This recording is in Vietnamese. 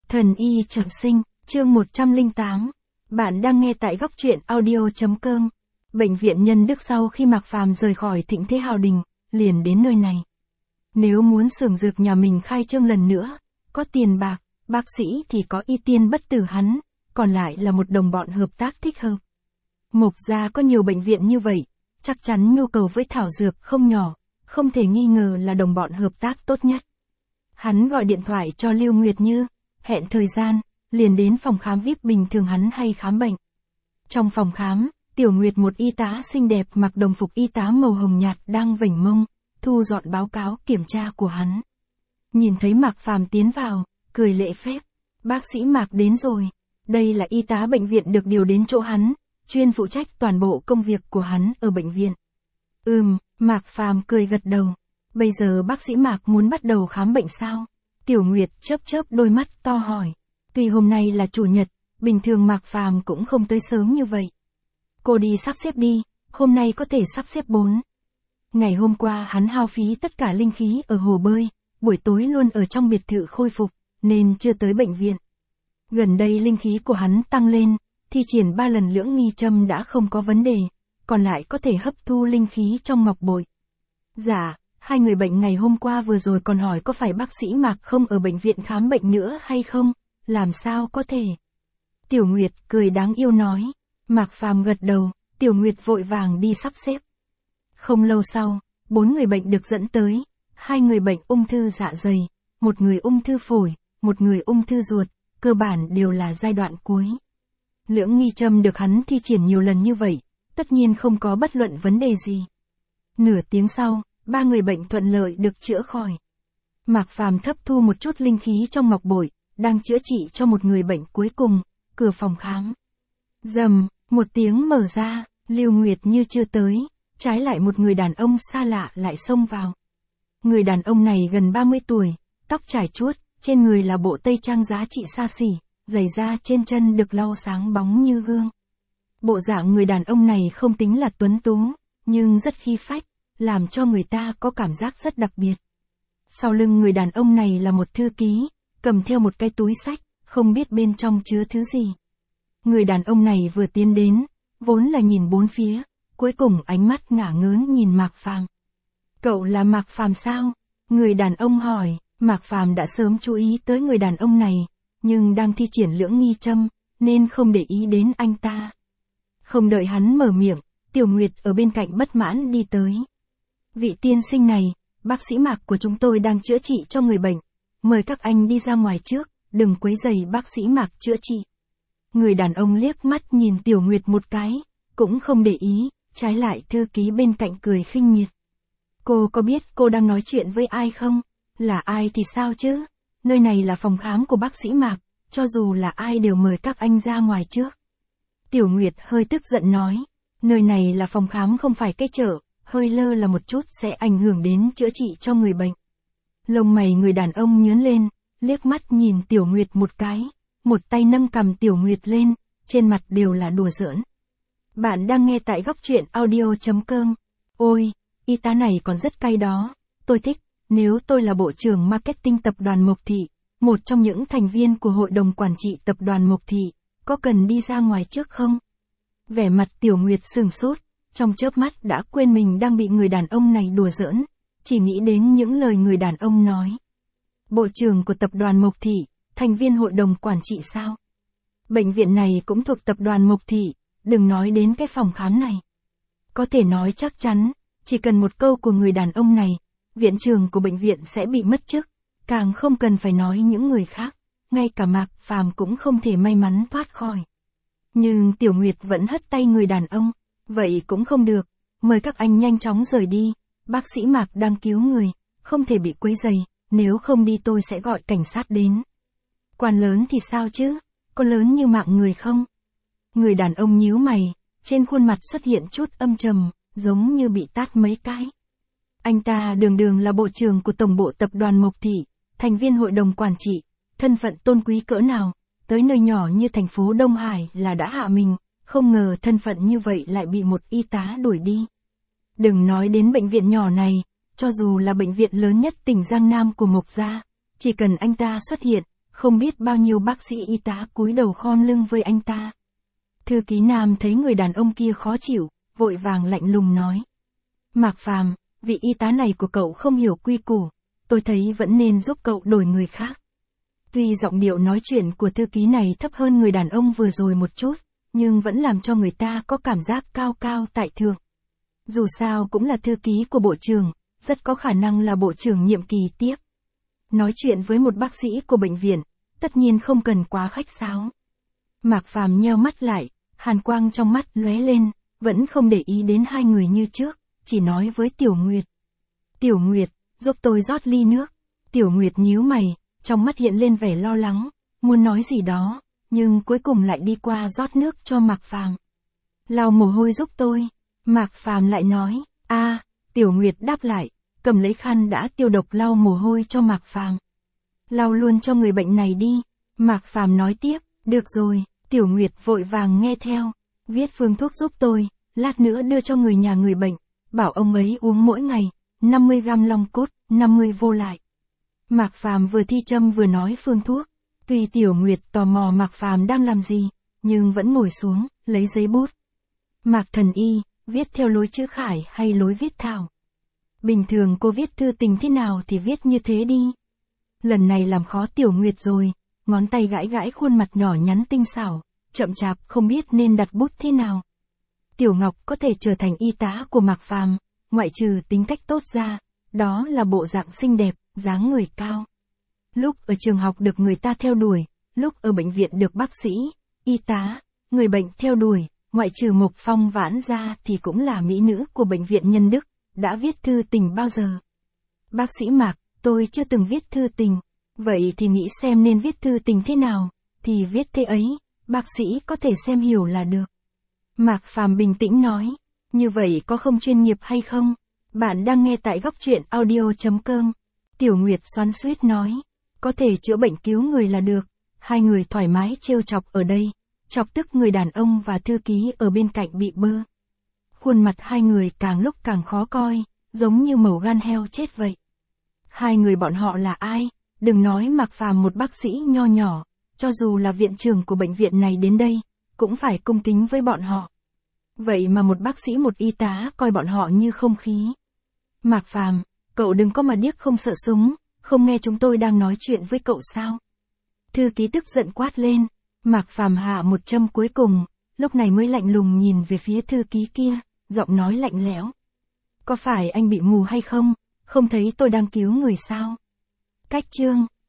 Thần y trọng sinh, chương 108. Bạn đang nghe tại góc truyện audio.com. Bệnh viện Nhân Đức sau khi Mạc Phàm rời khỏi Thịnh Thế Hào Đình, liền đến nơi này. Nếu muốn xưởng dược nhà mình khai trương lần nữa, có tiền bạc, bác sĩ thì có Y Tiên Bất Tử hắn, còn lại là một đồng bọn hợp tác thích hợp. Mộc gia có nhiều bệnh viện như vậy, chắc chắn nhu cầu với thảo dược không nhỏ, không thể nghi ngờ là đồng bọn hợp tác tốt nhất. Hắn gọi điện thoại cho Lưu Nguyệt Như, hẹn thời gian, liền đến phòng khám VIP bình thường hắn hay khám bệnh. Trong phòng khám, Tiểu Nguyệt một y tá xinh đẹp mặc đồng phục y tá màu hồng nhạt đang vểnh mông, thu dọn báo cáo kiểm tra của hắn. Nhìn thấy Mạc Phàm tiến vào, cười lễ phép. Bác sĩ Mạc đến rồi. Đây là y tá bệnh viện được điều đến chỗ hắn, chuyên phụ trách toàn bộ công việc của hắn ở bệnh viện. Mạc Phàm cười gật đầu. Bây giờ bác sĩ Mạc muốn bắt đầu khám bệnh sao? Tiểu Nguyệt chớp chớp đôi mắt to hỏi. Tuy hôm nay là chủ nhật, bình thường Mạc Phàm cũng không tới sớm như vậy. Cô đi sắp xếp đi, hôm nay có thể sắp xếp 4. Ngày hôm qua hắn hao phí tất cả linh khí ở hồ bơi, buổi tối luôn ở trong biệt thự khôi phục, nên chưa tới bệnh viện. Gần đây linh khí của hắn tăng lên, thi triển 3 lần lưỡng nghi châm đã không có vấn đề, còn lại có thể hấp thu linh khí trong ngọc bội. Dạ, hai người bệnh ngày hôm qua vừa rồi còn hỏi có phải bác sĩ Mạc không ở bệnh viện khám bệnh nữa hay không, làm sao có thể. Tiểu Nguyệt cười đáng yêu nói. Mạc Phàm gật đầu, Tiểu Nguyệt vội vàng đi sắp xếp. Không lâu sau, 4 người bệnh được dẫn tới, 2 người bệnh ung thư dạ dày, 1 người ung thư phổi, 1 người ung thư ruột, cơ bản đều là giai đoạn cuối. Lưỡng nghi châm được hắn thi triển nhiều lần như vậy, tất nhiên không có bất luận vấn đề gì. Nửa tiếng sau, 3 người bệnh thuận lợi được chữa khỏi. Mạc Phàm thấp thu một chút linh khí trong ngọc bội, đang chữa trị cho một người bệnh cuối cùng, cửa phòng khám. Rầm, một tiếng mở ra, Lưu Nguyệt Như chưa tới, trái lại một người đàn ông xa lạ lại xông vào. Người đàn ông này gần 30 tuổi, tóc trải chuốt, trên người là bộ tây trang giá trị xa xỉ, giày da trên chân được lau sáng bóng như gương. Bộ dạng người đàn ông này không tính là tuấn tú, nhưng rất khí phách, làm cho người ta có cảm giác rất đặc biệt. Sau lưng người đàn ông này là một thư ký, cầm theo một cái túi xách, không biết bên trong chứa thứ gì. Người đàn ông này vừa tiến đến, vốn là nhìn bốn phía, cuối cùng ánh mắt ngả ngớn nhìn Mạc Phàm. Cậu là Mạc Phàm sao? Người đàn ông hỏi. Mạc Phàm đã sớm chú ý tới người đàn ông này, nhưng đang thi triển lưỡng nghi châm, nên không để ý đến anh ta. Không đợi hắn mở miệng, Tiểu Nguyệt ở bên cạnh bất mãn đi tới. Vị tiên sinh này, bác sĩ Mạc của chúng tôi đang chữa trị cho người bệnh. Mời các anh đi ra ngoài trước, đừng quấy rầy bác sĩ Mạc chữa trị. Người đàn ông liếc mắt nhìn Tiểu Nguyệt một cái, cũng không để ý, trái lại thư ký bên cạnh cười khinh miệt. Cô có biết cô đang nói chuyện với ai không? Là ai thì sao chứ? Nơi này là phòng khám của bác sĩ Mạc, cho dù là ai đều mời các anh ra ngoài trước. Tiểu Nguyệt hơi tức giận nói, nơi này là phòng khám không phải cái chợ, hơi lơ là một chút sẽ ảnh hưởng đến chữa trị cho người bệnh. Lông mày người đàn ông nhướng lên, liếc mắt nhìn Tiểu Nguyệt một cái, một tay nâng cầm Tiểu Nguyệt lên, trên mặt đều là đùa giỡn. Bạn đang nghe tại góc truyện audio.com. Ôi, y tá này còn rất cay đó, tôi thích. Nếu tôi là bộ trưởng marketing tập đoàn Mộc Thị, một trong những thành viên của hội đồng quản trị tập đoàn Mộc Thị, có cần đi ra ngoài trước không? Vẻ mặt Tiểu Nguyệt sửng sốt, trong chớp mắt đã quên mình đang bị người đàn ông này đùa giỡn, chỉ nghĩ đến những lời người đàn ông nói. Bộ trưởng của tập đoàn Mộc Thị, thành viên hội đồng quản trị sao? Bệnh viện này cũng thuộc tập đoàn Mộc Thị, đừng nói đến cái phòng khám này. Có thể nói chắc chắn, chỉ cần một câu của người đàn ông này, viện trưởng của bệnh viện sẽ bị mất chức, càng không cần phải nói những người khác, ngay cả Mạc Phàm cũng không thể may mắn thoát khỏi. Nhưng Tiểu Nguyệt vẫn hất tay người đàn ông, vậy cũng không được, mời các anh nhanh chóng rời đi, bác sĩ Mạc đang cứu người, không thể bị quấy rầy, nếu không đi tôi sẽ gọi cảnh sát đến. Quan lớn thì sao chứ, có lớn như mạng người không? Người đàn ông nhíu mày, trên khuôn mặt xuất hiện chút âm trầm, giống như bị tát mấy cái. Anh ta đường đường là bộ trưởng của tổng bộ tập đoàn Mộc Thị, thành viên hội đồng quản trị, thân phận tôn quý cỡ nào, tới nơi nhỏ như thành phố Đông Hải là đã hạ mình, không ngờ thân phận như vậy lại bị một y tá đuổi đi. Đừng nói đến bệnh viện nhỏ này, cho dù là bệnh viện lớn nhất tỉnh Giang Nam của Mộc gia, chỉ cần anh ta xuất hiện, không biết bao nhiêu bác sĩ y tá cúi đầu khom lưng với anh ta. Thư ký nam thấy người đàn ông kia khó chịu, vội vàng lạnh lùng nói. Mạc Phàm, vị y tá này của cậu không hiểu quy củ, tôi thấy vẫn nên giúp cậu đổi người khác. Tuy giọng điệu nói chuyện của thư ký này thấp hơn người đàn ông vừa rồi một chút, nhưng vẫn làm cho người ta có cảm giác cao cao tại thượng. Dù sao cũng là thư ký của bộ trưởng, rất có khả năng là bộ trưởng nhiệm kỳ tiếp. Nói chuyện với một bác sĩ của bệnh viện, tất nhiên không cần quá khách sáo. Mạc Phàm nheo mắt lại, hàn quang trong mắt lóe lên, vẫn không để ý đến hai người như trước, chỉ nói với Tiểu Nguyệt. Tiểu Nguyệt, giúp tôi rót ly nước. Tiểu Nguyệt nhíu mày, trong mắt hiện lên vẻ lo lắng, muốn nói gì đó, nhưng cuối cùng lại đi qua rót nước cho Mạc Phàm. Lau mồ hôi giúp tôi. Mạc Phàm lại nói, Tiểu Nguyệt đáp lại, cầm lấy khăn đã tiêu độc lau mồ hôi cho Mạc Phàm. Lau luôn cho người bệnh này đi. Mạc Phàm nói tiếp, được rồi. Tiểu Nguyệt vội vàng nghe theo, viết phương thuốc giúp tôi, lát nữa đưa cho người nhà người bệnh, bảo ông ấy uống mỗi ngày, 50 gam long cốt, 50 vô lại. Mạc Phàm vừa thi châm vừa nói phương thuốc, tuy Tiểu Nguyệt tò mò Mạc Phàm đang làm gì, nhưng vẫn ngồi xuống, lấy giấy bút. Mạc thần y, viết theo lối chữ khải hay lối viết thảo? Bình thường cô viết thư tình thế nào thì viết như thế đi. Lần này làm khó Tiểu Nguyệt rồi, ngón tay gãi gãi khuôn mặt nhỏ nhắn tinh xảo, chậm chạp không biết nên đặt bút thế nào. Tiểu Ngọc có thể trở thành y tá của Mạc Phàm, ngoại trừ tính cách tốt ra, đó là bộ dạng xinh đẹp, dáng người cao. Lúc ở trường học được người ta theo đuổi, lúc ở bệnh viện được bác sĩ, y tá, người bệnh theo đuổi, ngoại trừ Mộc Phong Vãn ra thì cũng là mỹ nữ của bệnh viện Nhân Đức, đã viết thư tình bao giờ? Bác sĩ Mạc, tôi chưa từng viết thư tình. Vậy thì nghĩ xem nên viết thư tình thế nào, thì viết thế ấy, bác sĩ có thể xem hiểu là được. Mạc Phàm bình tĩnh nói, như vậy có không chuyên nghiệp hay không? Bạn đang nghe tại góc truyện audio.com. Tiểu Nguyệt xoắn xuýt nói, có thể chữa bệnh cứu người là được. Hai người thoải mái trêu chọc ở đây, chọc tức người đàn ông và thư ký ở bên cạnh bị bơ. Khuôn mặt hai người càng lúc càng khó coi, giống như mẩu gan heo chết vậy. Hai người bọn họ là ai? Đừng nói Mạc Phàm một bác sĩ nho nhỏ, cho dù là viện trưởng của bệnh viện này đến đây, cũng phải cung kính với bọn họ. Vậy mà một bác sĩ một y tá coi bọn họ như không khí. Mạc Phàm, cậu đừng có mà điếc không sợ súng, không nghe chúng tôi đang nói chuyện với cậu sao? Thư ký tức giận quát lên, Mạc Phàm hạ một châm cuối cùng, lúc này mới lạnh lùng nhìn về phía thư ký kia, giọng nói lạnh lẽo. Có phải anh bị mù hay không? Không thấy tôi đang cứu người sao? Cách chương